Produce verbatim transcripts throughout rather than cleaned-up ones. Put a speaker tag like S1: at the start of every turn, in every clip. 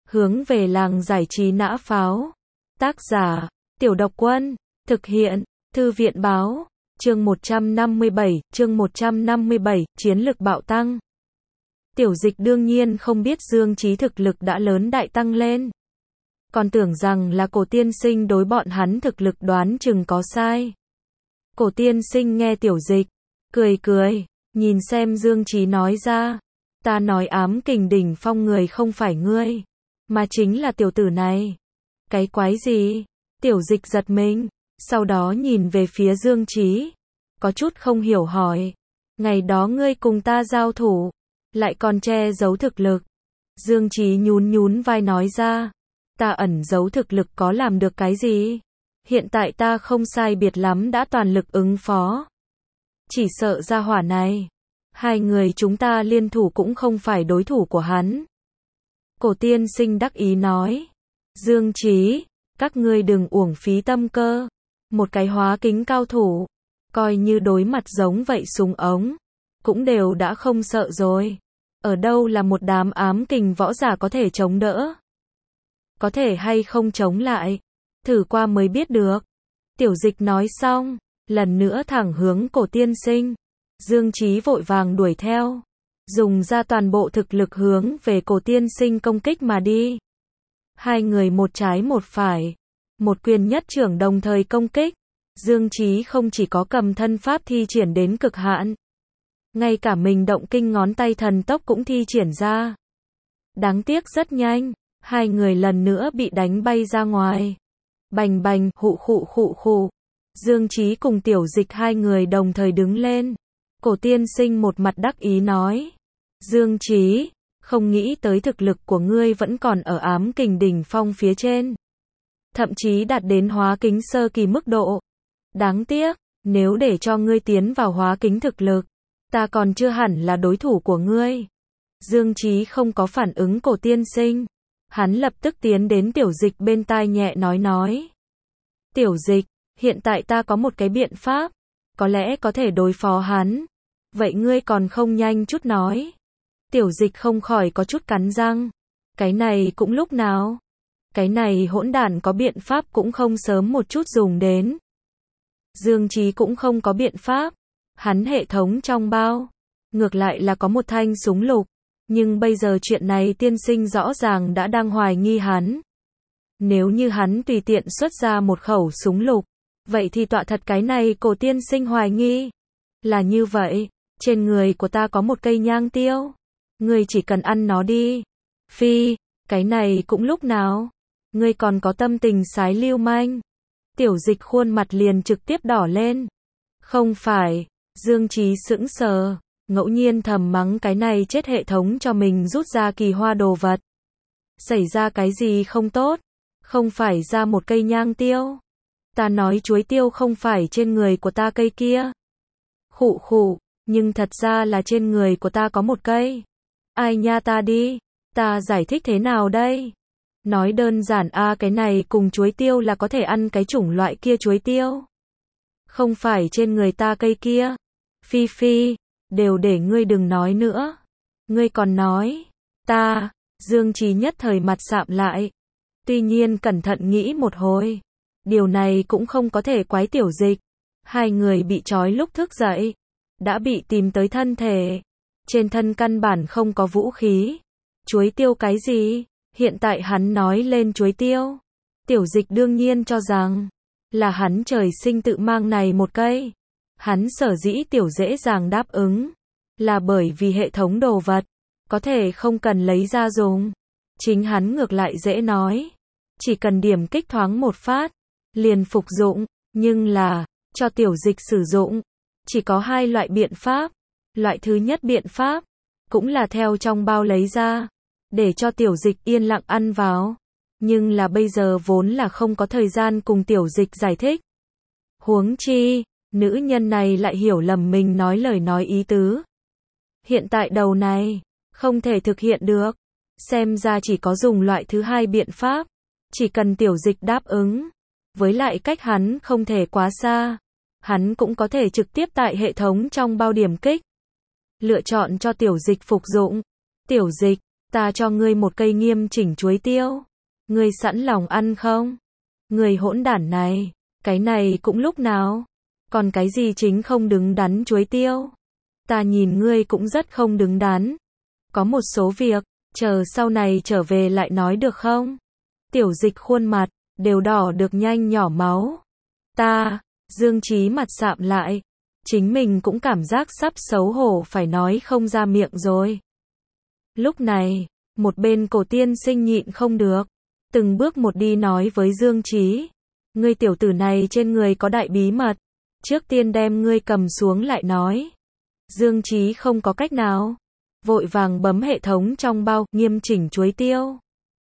S1: Hướng về làng giải trí nã pháo. Tác giả, Tiểu Độc Quân. Thực hiện, Thư viện báo. Chương một trăm năm mươi bảy, chương một trăm năm mươi bảy, chiến lực bạo tăng. Tiểu Dịch đương nhiên không biết Dương Chí thực lực đã lớn đại tăng lên. Còn tưởng rằng là Cổ tiên sinh đối bọn hắn thực lực đoán chừng có sai. Cổ tiên sinh nghe Tiểu Dịch, cười cười, nhìn xem Dương Chí nói ra. Ta nói ám kình đỉnh phong người không phải ngươi, mà chính là tiểu tử này. Cái quái gì? Tiểu Dịch giật mình, sau đó nhìn về phía Dương Chí, có chút không hiểu hỏi. Ngày đó ngươi cùng ta giao thủ, lại còn che giấu thực lực. Dương Chí nhún nhún vai nói ra. Ta ẩn giấu thực lực có làm được cái gì? Hiện tại ta không sai biệt lắm đã toàn lực ứng phó. Chỉ sợ ra hỏa này, hai người chúng ta liên thủ cũng không phải đối thủ của hắn. Cổ tiên sinh đắc ý nói. Dương Chí, các ngươi đừng uổng phí tâm cơ. Một cái hóa kính cao thủ, coi như đối mặt giống vậy súng ống, cũng đều đã không sợ rồi. Ở đâu là một đám ám kình võ giả có thể chống đỡ? Có thể hay không chống lại? Thử qua mới biết được. Tiểu Dịch nói xong, lần nữa thẳng hướng cổ tiên sinh. Dương Chí vội vàng đuổi theo, dùng ra toàn bộ thực lực hướng về cổ tiên sinh công kích mà đi. Hai người một trái một phải, một quyền nhất trưởng đồng thời công kích. Dương Chí không chỉ có cầm thân pháp thi triển đến cực hạn, ngay cả mình động kinh ngón tay thần tốc cũng thi triển ra. Đáng tiếc rất nhanh, hai người lần nữa bị đánh bay ra ngoài. Bành bành, hụ khụ khụ khụ. Dương Chí cùng Tiểu Dịch hai người đồng thời đứng lên. Cổ tiên sinh một mặt đắc ý nói. Dương Chí, không nghĩ tới thực lực của ngươi vẫn còn ở ám kình đỉnh phong phía trên. Thậm chí đạt đến hóa kính sơ kỳ mức độ. Đáng tiếc, nếu để cho ngươi tiến vào hóa kính thực lực, ta còn chưa hẳn là đối thủ của ngươi. Dương Chí không có phản ứng cổ tiên sinh. Hắn lập tức tiến đến Tiểu Dịch bên tai nhẹ nói nói. Tiểu Dịch, hiện tại ta có một cái biện pháp, có lẽ có thể đối phó hắn. Vậy ngươi còn không nhanh chút nói. Tiểu Dịch không khỏi có chút cắn răng. Cái này cũng lúc nào? Cái này hỗn đản có biện pháp cũng không sớm một chút dùng đến. Dương Chí cũng không có biện pháp. Hắn hệ thống trong bao, ngược lại là có một thanh súng lục. Nhưng bây giờ chuyện này tiên sinh rõ ràng đã đang hoài nghi hắn. Nếu như hắn tùy tiện xuất ra một khẩu súng lục, vậy thì tọa thật cái này cổ tiên sinh hoài nghi. Là như vậy, trên người của ta có một cây nhang tiêu. Ngươi chỉ cần ăn nó đi. Phi, cái này cũng lúc nào? Ngươi còn có tâm tình sái lưu manh. Tiểu Dịch khuôn mặt liền trực tiếp đỏ lên. Không phải, Dương Chí sững sờ, ngẫu nhiên thầm mắng cái này chết hệ thống cho mình rút ra kỳ hoa đồ vật. Xảy ra cái gì không tốt? Không phải ra một cây nhang tiêu. Ta nói chuối tiêu không phải trên người của ta cây kia. Khụ khụ, nhưng thật ra là trên người của ta có một cây. Ai nha ta đi, ta giải thích thế nào đây? Nói đơn giản a cái này cùng chuối tiêu là có thể ăn cái chủng loại kia chuối tiêu. Không phải trên người ta cây kia. Phi phi, đều để ngươi đừng nói nữa. Ngươi còn nói, ta, Dương Chí nhất thời mặt sạm lại. Tuy nhiên cẩn thận nghĩ một hồi, điều này cũng không có thể quái Tiểu Dịch. Hai người bị trói lúc thức dậy, đã bị tìm tới thân thể. Trên thân căn bản không có vũ khí. Chuối tiêu cái gì? Hiện tại hắn nói lên chuối tiêu. Tiểu Dịch đương nhiên cho rằng là hắn trời sinh tự mang này một cây. Hắn sở dĩ Tiểu dễ dàng đáp ứng, là bởi vì hệ thống đồ vật, có thể không cần lấy ra dùng. Chính hắn ngược lại dễ nói. Chỉ cần điểm kích thoáng một phát, liền phục dụng. Nhưng là, cho Tiểu Dịch sử dụng, chỉ có hai loại biện pháp. Loại thứ nhất biện pháp, cũng là theo trong bao lấy ra, để cho Tiểu Dịch yên lặng ăn vào. Nhưng là bây giờ vốn là không có thời gian cùng Tiểu Dịch giải thích. Huống chi, nữ nhân này lại hiểu lầm mình nói lời nói ý tứ. Hiện tại đầu này, không thể thực hiện được. Xem ra chỉ có dùng loại thứ hai biện pháp. Chỉ cần Tiểu Dịch đáp ứng. Với lại cách hắn không thể quá xa. Hắn cũng có thể trực tiếp tại hệ thống trong bao điểm kích. Lựa chọn cho Tiểu Dịch phục dụng. Tiểu Dịch, Ta cho ngươi một cây nghiêm chỉnh chuối tiêu. Ngươi sẵn lòng ăn không? Ngươi hỗn đản này, cái này cũng lúc nào? Còn cái gì chính không đứng đắn chuối tiêu? Ta nhìn ngươi cũng rất không đứng đắn. Có một số việc, chờ sau này trở về lại nói được không? Tiểu Dịch khuôn mặt, đều đỏ được nhanh nhỏ máu. Ta, Dương Chí mặt sạm lại. Chính mình cũng cảm giác sắp xấu hổ phải nói không ra miệng rồi. Lúc này, một bên Cổ Tiên Sinh nhịn không được. Từng bước một đi nói với Dương Chí. Ngươi tiểu tử này trên người có đại bí mật. Trước tiên đem ngươi cầm xuống lại nói. Dương Chí không có cách nào. Vội vàng bấm hệ thống trong bao, nghiêm chỉnh chuối tiêu.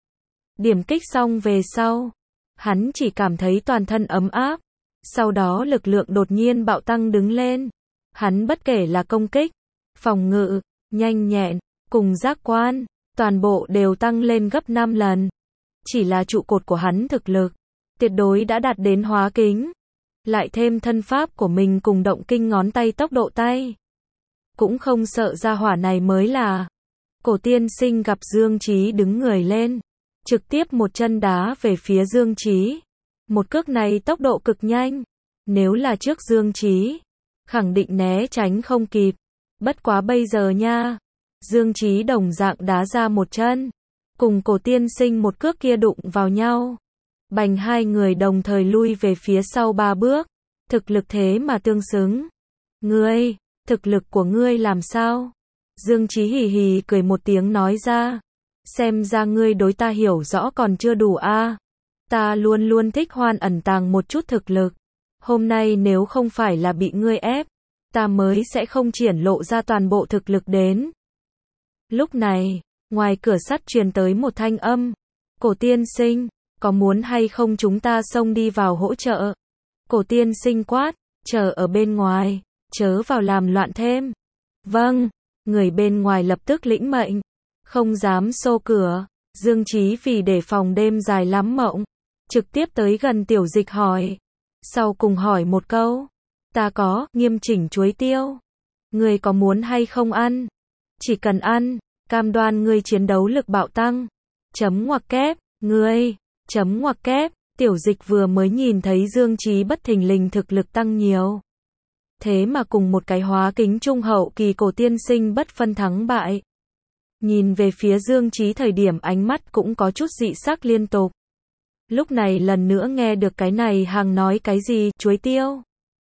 S1: Điểm kích xong về sau. Hắn chỉ cảm thấy toàn thân ấm áp. Sau đó lực lượng đột nhiên bạo tăng đứng lên. Hắn bất kể là công kích, phòng ngự, nhanh nhẹn, cùng giác quan, toàn bộ đều tăng lên gấp năm lần. Chỉ là trụ cột của hắn thực lực, tuyệt đối đã đạt đến hóa kính. Lại thêm thân pháp của mình cùng động kinh ngón tay tốc độ tay. Cũng không sợ ra hỏa này mới là. Cổ Tiên Sinh gặp Dương Chí đứng người lên. Trực tiếp một chân đá về phía Dương Chí. Một cước này tốc độ cực nhanh. Nếu là trước Dương Chí, khẳng định né tránh không kịp. Bất quá bây giờ nha. Dương Chí đồng dạng đá ra một chân. Cùng Cổ Tiên Sinh một cước kia đụng vào nhau. Bành hai người đồng thời lui về phía sau ba bước. Thực lực thế mà tương xứng. Ngươi, thực lực của ngươi làm sao? Dương Chí hì hì cười một tiếng nói ra. Xem ra ngươi đối ta hiểu rõ còn chưa đủ a. À. Ta luôn luôn thích hoan ẩn tàng một chút thực lực. Hôm nay nếu không phải là bị ngươi ép, ta mới sẽ không triển lộ ra toàn bộ thực lực đến. Lúc này, ngoài cửa sắt truyền tới một thanh âm. Cổ Tiên Sinh, có muốn hay không chúng ta xông đi vào hỗ trợ? Cổ Tiên Sinh quát, chờ ở bên ngoài, chớ vào làm loạn thêm. Vâng, người bên ngoài lập tức lĩnh mệnh, không dám xô cửa. Dương Chí vì để phòng đêm dài lắm mộng, trực tiếp tới gần Tiểu Dịch hỏi. Sau cùng hỏi một câu, ta có, nghiêm chỉnh chuối tiêu. Ngươi có muốn hay không ăn? Chỉ cần ăn, cam đoan ngươi chiến đấu lực bạo tăng. Chấm ngoặc kép, ngươi, chấm ngoặc kép, Tiểu Dịch vừa mới nhìn thấy Dương Chí bất thình lình thực lực tăng nhiều. Thế mà cùng một cái hóa kính trung hậu kỳ Cổ Tiên Sinh bất phân thắng bại. Nhìn về phía Dương Chí thời điểm ánh mắt cũng có chút dị sắc liên tục. Lúc này lần nữa nghe được cái này hàng nói cái gì, chuối tiêu.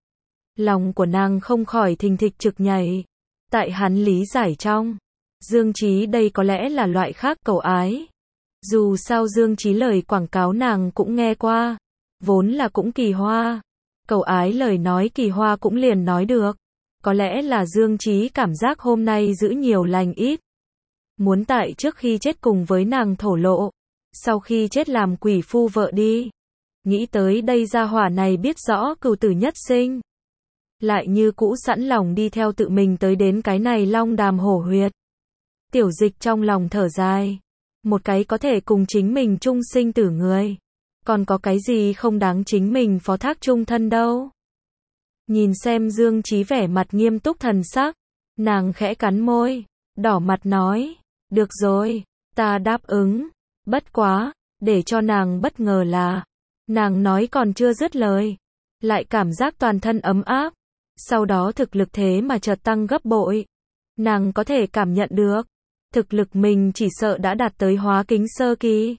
S1: Lòng của nàng không khỏi thình thịch trực nhảy. Tại hắn lý giải trong, Dương Chí đây có lẽ là loại khác cầu ái. Dù sao Dương Chí lời quảng cáo nàng cũng nghe qua. Vốn là cũng kỳ hoa. Cầu ái lời nói kỳ hoa cũng liền nói được. Có lẽ là Dương Chí cảm giác hôm nay giữ nhiều lành ít. Muốn tại trước khi chết cùng với nàng thổ lộ. Sau khi chết làm quỷ phu vợ đi. Nghĩ tới đây gia hỏa này biết rõ cửu tử nhất sinh. Lại như cũ sẵn lòng đi theo tự mình tới đến cái này long đàm hổ huyệt. Tiểu Dịch trong lòng thở dài. Một cái có thể cùng chính mình chung sinh tử người. Còn có cái gì không đáng chính mình phó thác chung thân đâu. Nhìn xem Dương Chí vẻ mặt nghiêm túc thần sắc. Nàng khẽ cắn môi. Đỏ mặt nói. Được rồi, ta đáp ứng. Bất quá, để cho nàng bất ngờ là. Nàng nói còn chưa dứt lời. Lại cảm giác toàn thân ấm áp. Sau đó thực lực thế mà chợt tăng gấp bội. Nàng có thể cảm nhận được. Thực lực mình chỉ sợ đã đạt tới hóa kính sơ kỳ.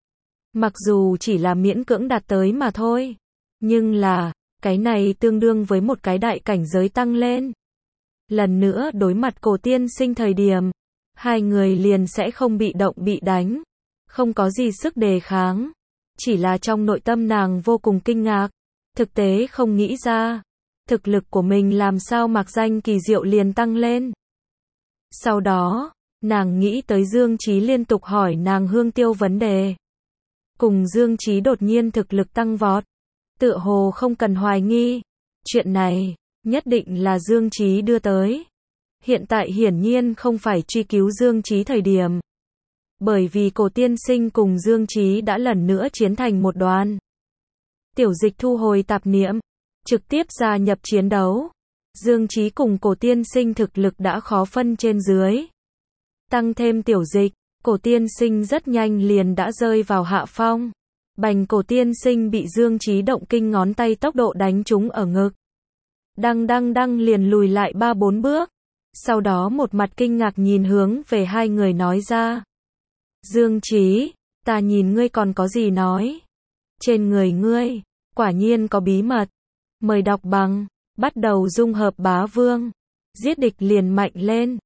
S1: Mặc dù chỉ là miễn cưỡng đạt tới mà thôi. Nhưng là, cái này tương đương với một cái đại cảnh giới tăng lên. Lần nữa đối mặt Cổ Tiên Sinh thời điểm. Hai người liền sẽ không bị động bị đánh. Không có gì sức đề kháng. Chỉ là trong nội tâm nàng vô cùng kinh ngạc. Thực tế không nghĩ ra. Thực lực của mình làm sao mặc danh kỳ diệu liền tăng lên. Sau đó, nàng nghĩ tới Dương Chí liên tục hỏi nàng hương tiêu vấn đề. Cùng Dương Chí đột nhiên thực lực tăng vọt. Tựa hồ không cần hoài nghi. Chuyện này, nhất định là Dương Chí đưa tới. Hiện tại hiển nhiên không phải truy cứu Dương Chí thời điểm. Bởi vì Cổ Tiên Sinh cùng Dương Chí đã lần nữa chiến thành một đoàn. Tiểu Dịch thu hồi tạp niệm, trực tiếp gia nhập chiến đấu. Dương Chí cùng Cổ Tiên Sinh thực lực đã khó phân trên dưới. Tăng thêm Tiểu Dịch, Cổ tiên sinh rất nhanh liền đã rơi vào hạ phong. Bành cổ tiên sinh bị Dương Chí động kinh ngón tay tốc độ đánh trúng ở ngực. Đăng đăng đăng liền lùi lại ba bốn bước. Sau đó một mặt kinh ngạc nhìn hướng về hai người nói ra. Dương Chí, ta nhìn ngươi còn có gì nói. Trên người ngươi, quả nhiên có bí mật. Mời đọc bằng, bắt đầu dung hợp bá vương. Giết địch liền mạnh lên.